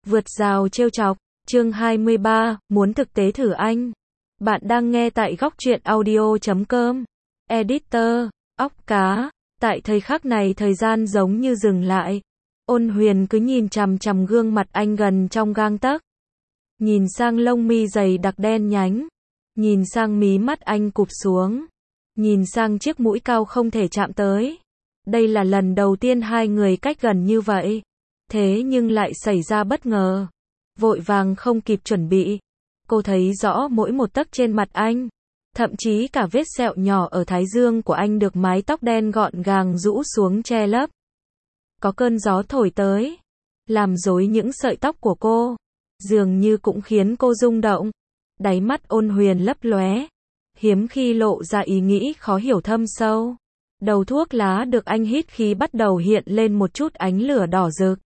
Vượt rào trêu chọc, chương 23, muốn thực tế thử anh. Bạn đang nghe tại góc truyện audio.com. Editor, óc cá. Tại thời khắc này thời gian giống như dừng lại. Ôn Huyền cứ nhìn chằm chằm gương mặt anh gần trong gang tấc. Nhìn sang lông mi dày đặc đen nhánh. Nhìn sang mí mắt anh cụp xuống. Nhìn sang chiếc mũi cao không thể chạm tới. Đây là lần đầu tiên hai người cách gần như vậy. Thế nhưng lại xảy ra bất ngờ. Vội vàng không kịp chuẩn bị. Cô thấy rõ mỗi một tấc trên mặt anh. Thậm chí cả vết sẹo nhỏ ở thái dương của anh được mái tóc đen gọn gàng rũ xuống che lấp. Có cơn gió thổi tới. Làm rối những sợi tóc của cô. Dường như cũng khiến cô rung động. Đáy mắt Ôn Huyền lấp lóe. Hiếm khi lộ ra ý nghĩ khó hiểu thâm sâu. Đầu thuốc lá được anh hít khí bắt đầu hiện lên một chút ánh lửa đỏ rực.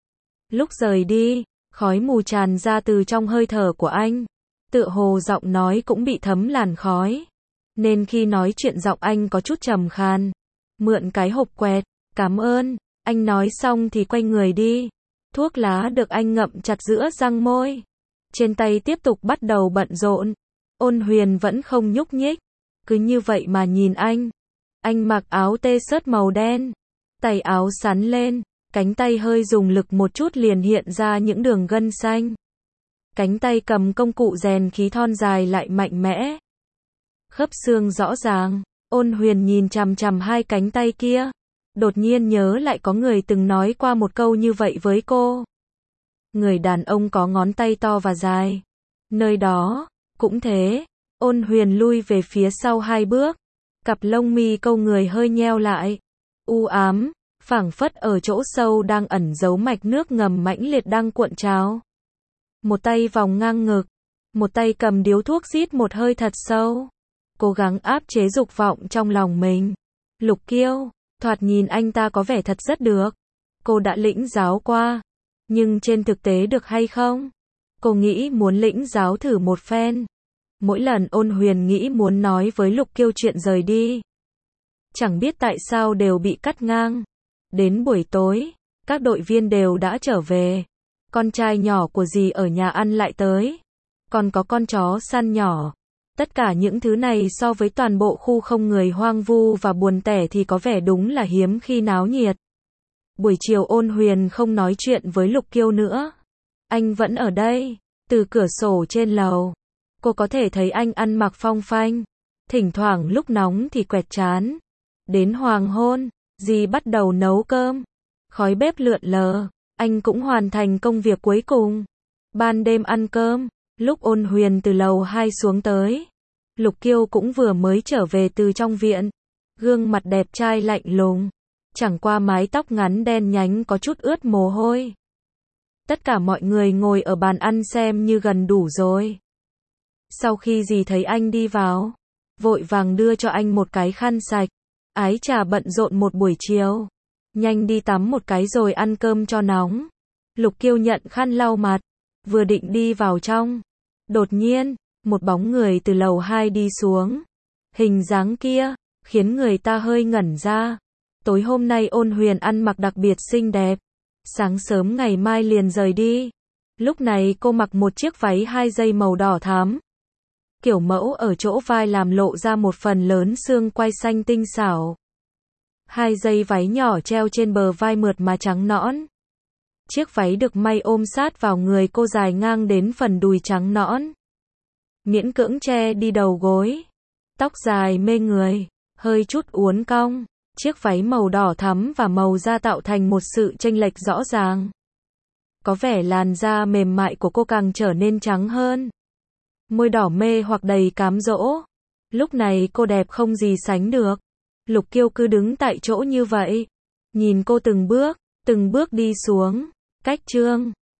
Lúc rời đi, khói mù tràn ra từ trong hơi thở của anh. Tựa hồ giọng nói cũng bị thấm làn khói. Nên khi nói chuyện giọng anh có chút trầm khan. Mượn cái hộp quẹt, cảm ơn. Anh nói xong thì quay người đi. Thuốc lá được anh ngậm chặt giữa răng môi. Trên tay tiếp tục bắt đầu bận rộn. Ôn Huyền vẫn không nhúc nhích. Cứ như vậy mà nhìn anh. Anh mặc áo t-shirt màu đen. Tay áo sắn lên. Cánh tay hơi dùng lực một chút liền hiện ra những đường gân xanh. Cánh tay cầm công cụ rèn khí thon dài lại mạnh mẽ. Khớp xương rõ ràng. Ôn Huyền nhìn chằm chằm hai cánh tay kia. Đột nhiên nhớ lại có người từng nói qua một câu như vậy với cô. Người đàn ông có ngón tay to và dài. Nơi đó, cũng thế. Ôn Huyền lui về phía sau 2 bước. Cặp lông mi câu người hơi nheo lại. U ám, phảng phất ở chỗ sâu đang ẩn giấu mạch nước ngầm mãnh liệt đang cuộn trào. Một tay vòng ngang ngực. Một tay cầm điếu thuốc rít một hơi thật sâu. Cố gắng áp chế dục vọng trong lòng mình. Lục Kiêu, thoạt nhìn anh ta có vẻ thật rất được. Cô đã lĩnh giáo qua. Nhưng trên thực tế được hay không? Cô nghĩ muốn lĩnh giáo thử một phen. Mỗi lần Ôn Huyền nghĩ muốn nói với Lục Kiêu chuyện rời đi. Chẳng biết tại sao đều bị cắt ngang. Đến buổi tối, các đội viên đều đã trở về. Con trai nhỏ của dì ở nhà ăn lại tới. Còn có con chó săn nhỏ. Tất cả những thứ này so với toàn bộ khu không người hoang vu và buồn tẻ thì có vẻ đúng là hiếm khi náo nhiệt. Buổi chiều Ôn Huyền không nói chuyện với Lục Kiêu nữa. Anh vẫn ở đây. Từ cửa sổ trên lầu, cô có thể thấy anh ăn mặc phong phanh. Thỉnh thoảng lúc nóng thì quẹt trán. Đến hoàng hôn, dì bắt đầu nấu cơm. Khói bếp lượn lờ. Anh cũng hoàn thành công việc cuối cùng. Ban đêm ăn cơm, lúc Ôn Huyền từ lầu 2 xuống tới. Lục Kiêu cũng vừa mới trở về từ trong viện. Gương mặt đẹp trai lạnh lùng. Chẳng qua mái tóc ngắn đen nhánh có chút ướt mồ hôi. Tất cả mọi người ngồi ở bàn ăn xem như gần đủ rồi. Sau khi dì thấy anh đi vào, vội vàng đưa cho anh một cái khăn sạch. Ái trà bận rộn một buổi chiều. Nhanh đi tắm một cái rồi ăn cơm cho nóng. Lục Kiêu nhận khăn lau mặt. Vừa định đi vào trong. Đột nhiên, một bóng người từ lầu 2 đi xuống. Hình dáng kia, khiến người ta hơi ngẩn ra. Tối hôm nay Ôn Huyền ăn mặc đặc biệt xinh đẹp. Sáng sớm ngày mai liền rời đi. Lúc này cô mặc một chiếc váy 2 dây màu đỏ thắm. Kiểu mẫu ở chỗ vai làm lộ ra một phần lớn xương quai xanh tinh xảo. 2 dây váy nhỏ treo trên bờ vai mượt mà trắng nõn. Chiếc váy được may ôm sát vào người cô dài ngang đến phần đùi trắng nõn. Miễn cưỡng che đi đầu gối. Tóc dài mê người, hơi chút uốn cong. Chiếc váy màu đỏ thắm và màu da tạo thành một sự chênh lệch rõ ràng. Có vẻ làn da mềm mại của cô càng trở nên trắng hơn. Môi đỏ mê hoặc đầy cám dỗ. Lúc này cô đẹp không gì sánh được. Lục Kiêu cứ đứng tại chỗ như vậy. Nhìn cô từng bước đi xuống. Cách chương